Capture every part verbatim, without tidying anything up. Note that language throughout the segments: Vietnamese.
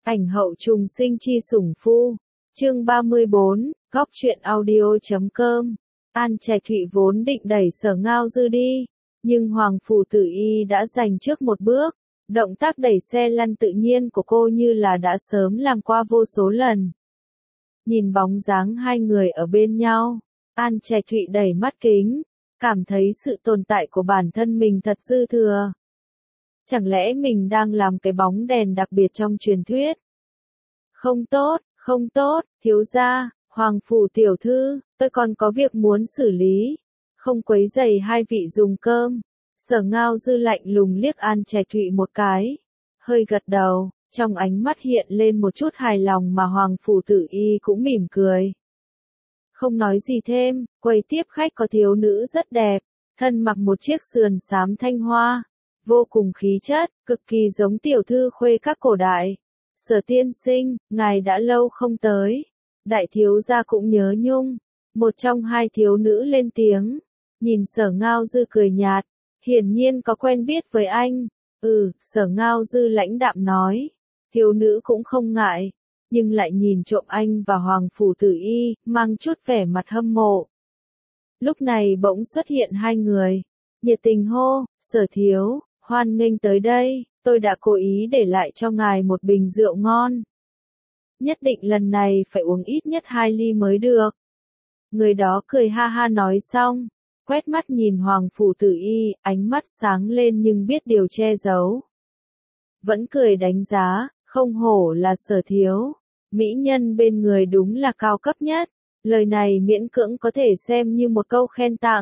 Ảnh hậu trùng sinh chi sủng phu. Chương ba mươi bốn, góc truyện audio.com. An Trạch Thụy vốn định đẩy Sở Ngao Dư đi, nhưng Hoàng Phủ Tử Y đã giành trước một bước. Động tác đẩy xe lăn tự nhiên của cô như là đã sớm làm qua vô số lần. Nhìn bóng dáng hai người ở bên nhau, An Trạch Thụy đẩy mắt kính, cảm thấy sự tồn tại của bản thân mình thật dư thừa. Chẳng lẽ mình đang làm cái bóng đèn đặc biệt trong truyền thuyết? Không tốt, không tốt, thiếu gia, Hoàng Phủ tiểu thư, tôi còn có việc muốn xử lý, không quấy rầy hai vị dùng cơm. Sở Ngao Dư lạnh lùng liếc An Trạch Thụy một cái, hơi gật đầu, trong ánh mắt hiện lên một chút hài lòng mà Hoàng Phủ Tử Y cũng mỉm cười. Không nói gì thêm, quầy tiếp khách có thiếu nữ rất đẹp, thân mặc một chiếc sườn xám thanh hoa, vô cùng khí chất, cực kỳ giống tiểu thư khuê các cổ đại. Sở tiên sinh, ngài đã lâu không tới. Đại thiếu gia cũng nhớ nhung. Một trong hai thiếu nữ lên tiếng, nhìn Sở Ngao Dư cười nhạt, hiển nhiên có quen biết với anh. Ừ, Sở Ngao Dư lãnh đạm nói. Thiếu nữ cũng không ngại, nhưng lại nhìn trộm anh và Hoàng Phủ Tử Y, mang chút vẻ mặt hâm mộ. Lúc này bỗng xuất hiện hai người, nhiệt tình hô, Sở thiếu, hoan nghênh tới đây, tôi đã cố ý để lại cho ngài một bình rượu ngon. Nhất định lần này phải uống ít nhất hai ly mới được. Người đó cười ha ha nói xong, quét mắt nhìn Hoàng Phủ Tử Y, ánh mắt sáng lên nhưng biết điều che giấu. Vẫn cười đánh giá, không hổ là Sở thiếu, mỹ nhân bên người đúng là cao cấp nhất, lời này miễn cưỡng có thể xem như một câu khen tặng.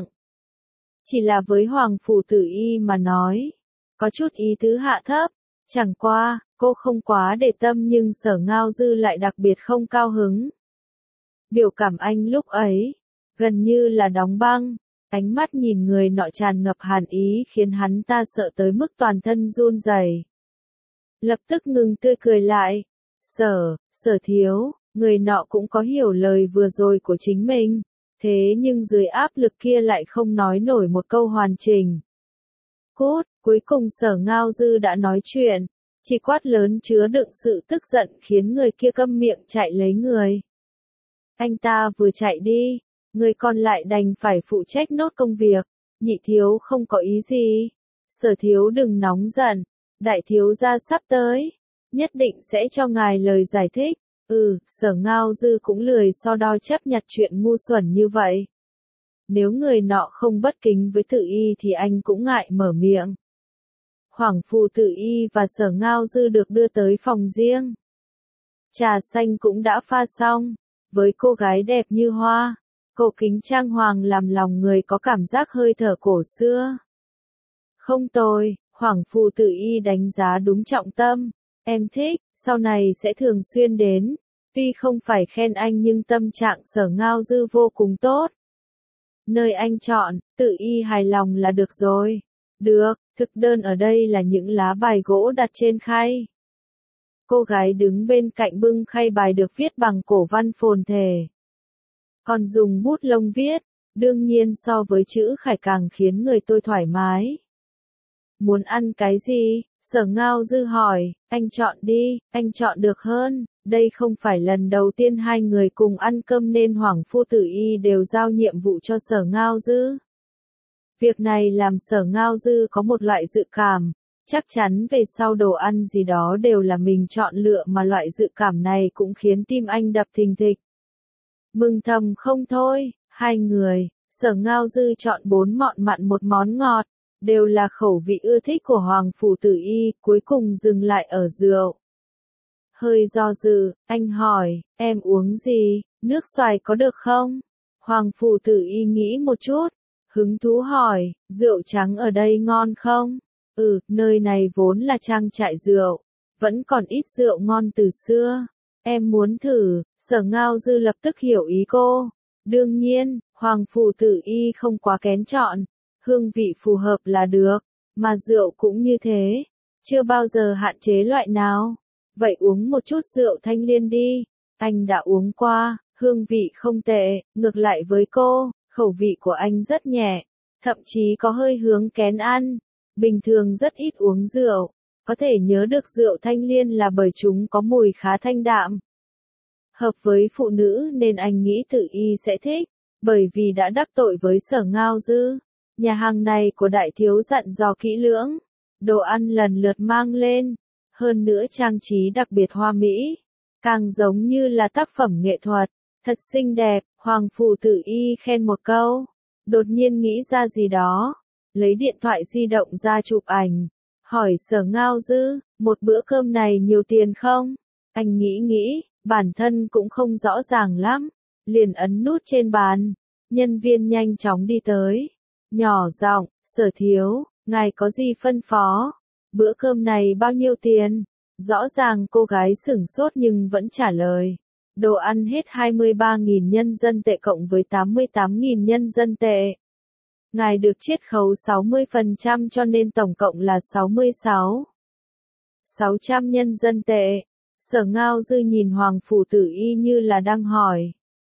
Chỉ là với Hoàng Phủ Tử Y mà nói, có chút ý tứ hạ thấp, chẳng qua, cô không quá để tâm nhưng Sở Ngao Dư lại đặc biệt không cao hứng. Biểu cảm anh lúc ấy, gần như là đóng băng, ánh mắt nhìn người nọ tràn ngập hàn ý khiến hắn ta sợ tới mức toàn thân run rẩy. Lập tức ngừng tươi cười lại, Sở, Sở thiếu, người nọ cũng có hiểu lời vừa rồi của chính mình, thế nhưng dưới áp lực kia lại không nói nổi một câu hoàn chỉnh. Cút, cuối cùng Sở Ngao Dư đã nói chuyện, chỉ quát lớn chứa đựng sự tức giận khiến người kia câm miệng chạy lấy người. Anh ta vừa chạy đi, người còn lại đành phải phụ trách nốt công việc, nhị thiếu không có ý gì. Sở thiếu đừng nóng giận, đại thiếu gia sắp tới, nhất định sẽ cho ngài lời giải thích. Ừ, Sở Ngao Dư cũng lười so đo chấp nhặt chuyện ngu xuẩn như vậy. Nếu người nọ không bất kính với Tử Y thì anh cũng ngại mở miệng. Hoàng Phủ Tử Y và Sở Ngao Dư được đưa tới phòng riêng. Trà xanh cũng đã pha xong, với cô gái đẹp như hoa, cổ kính trang hoàng làm lòng người có cảm giác hơi thở cổ xưa. Không tồi, Hoàng Phủ Tử Y đánh giá đúng trọng tâm, em thích, sau này sẽ thường xuyên đến, tuy không phải khen anh nhưng tâm trạng Sở Ngao Dư vô cùng tốt. Nơi anh chọn, Tử Y hài lòng là được rồi. Được, thực đơn ở đây là những lá bài gỗ đặt trên khay. Cô gái đứng bên cạnh bưng khay bài được viết bằng cổ văn phồn thể. Còn dùng bút lông viết, đương nhiên so với chữ khải càng khiến người tôi thoải mái. Muốn ăn cái gì? Sở Ngao Dư hỏi, anh chọn đi, anh chọn được hơn. Đây không phải lần đầu tiên hai người cùng ăn cơm nên Hoàng Phủ Tử Y đều giao nhiệm vụ cho Sở Ngao Dư. Việc này làm Sở Ngao Dư có một loại dự cảm, chắc chắn về sau đồ ăn gì đó đều là mình chọn lựa mà loại dự cảm này cũng khiến tim anh đập thình thịch. Mừng thầm không thôi, hai người, Sở Ngao Dư chọn bốn mọn mặn một món ngọt, đều là khẩu vị ưa thích của Hoàng Phủ Tử Y, cuối cùng dừng lại ở rượu. Hơi do dự, anh hỏi, em uống gì, nước xoài có được không? Hoàng Phủ Tử Y nghĩ một chút, hứng thú hỏi, rượu trắng ở đây ngon không? Ừ, nơi này vốn là trang trại rượu, vẫn còn ít rượu ngon từ xưa. Em muốn thử. Sở Ngao Dư lập tức hiểu ý cô. Đương nhiên, Hoàng Phủ Tử Y không quá kén chọn, hương vị phù hợp là được, mà rượu cũng như thế, chưa bao giờ hạn chế loại nào. Vậy uống một chút rượu Thanh Liên đi, anh đã uống qua, hương vị không tệ, ngược lại với cô, khẩu vị của anh rất nhẹ, thậm chí có hơi hướng kén ăn, bình thường rất ít uống rượu, Có thể nhớ được rượu thanh liên là bởi chúng có mùi khá thanh đạm. Hợp với phụ nữ nên anh nghĩ Tử Y sẽ thích, bởi vì đã đắc tội với Sở Ngao Dư. Nhà hàng này của đại thiếu dặn dò kỹ lưỡng, đồ ăn lần lượt mang lên, hơn nữa trang trí đặc biệt hoa mỹ, càng giống như là tác phẩm nghệ thuật, thật xinh đẹp. Hoàng phủ Tử Y khen một câu, đột nhiên nghĩ ra gì đó, lấy điện thoại di động ra chụp ảnh, hỏi Sở Ngao Dư, một bữa cơm này nhiều tiền không? Anh nghĩ nghĩ, bản thân cũng không rõ ràng lắm, liền ấn nút trên bàn, nhân viên nhanh chóng đi tới, nhỏ giọng, Sở thiếu, ngài có gì phân phó? Bữa cơm này bao nhiêu tiền? Rõ ràng cô gái sửng sốt nhưng vẫn trả lời. Đồ ăn hết hai mươi ba nghìn nhân dân tệ cộng với tám mươi tám nghìn nhân dân tệ. Ngài được chiết khấu sáu mươi phần trăm cho nên tổng cộng là sáu mươi sáu nghìn sáu trăm nhân dân tệ. Sở Ngao Dư nhìn Hoàng phủ Tử Y như là đang hỏi.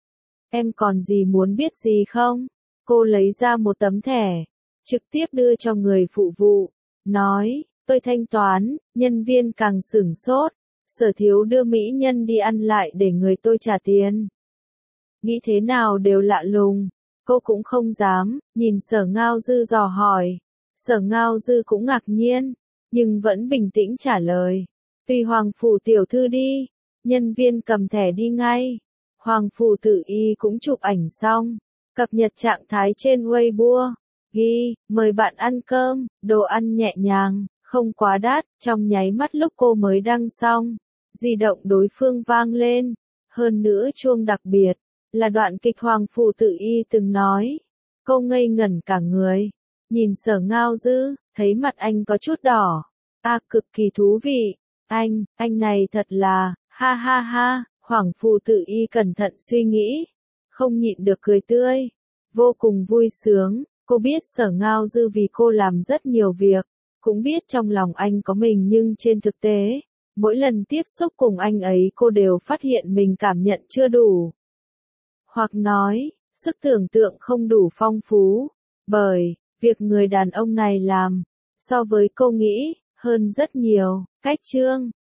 Em còn gì muốn biết gì không? Cô lấy ra một tấm thẻ, trực tiếp đưa cho người phụ vụ, nói, tôi thanh toán. Nhân viên càng sửng sốt, Sở thiếu đưa mỹ nhân đi ăn lại để người tôi trả tiền. Nghĩ thế nào đều lạ lùng, cô cũng không dám, nhìn Sở Ngao Dư dò hỏi. Sở Ngao Dư cũng ngạc nhiên, nhưng vẫn bình tĩnh trả lời. Tùy Hoàng phủ tiểu thư đi. Nhân viên cầm thẻ đi ngay. Hoàng phủ Tử Y cũng chụp ảnh xong, cập nhật trạng thái trên Weibo, ghi, mời bạn ăn cơm, đồ ăn nhẹ nhàng, không quá đắt. Trong nháy mắt lúc cô mới đăng xong, di động đối phương vang lên, hơn nữa chuông đặc biệt, là đoạn kịch Hoàng phủ Tử Y từng nói. Cô ngây ngẩn cả người, nhìn Sở Ngao Dư, thấy mặt anh có chút đỏ. À, cực kỳ thú vị, anh, anh này thật là, ha ha ha. Hoàng phủ Tử Y cẩn thận suy nghĩ, không nhịn được cười tươi, vô cùng vui sướng. Cô biết Sở Ngao Dư vì cô làm rất nhiều việc, cũng biết trong lòng anh có mình, nhưng trên thực tế, mỗi lần tiếp xúc cùng anh ấy cô đều phát hiện mình cảm nhận chưa đủ. Hoặc nói, sức tưởng tượng không đủ phong phú, bởi, việc người đàn ông này làm, so với cô nghĩ, hơn rất nhiều. Cách chương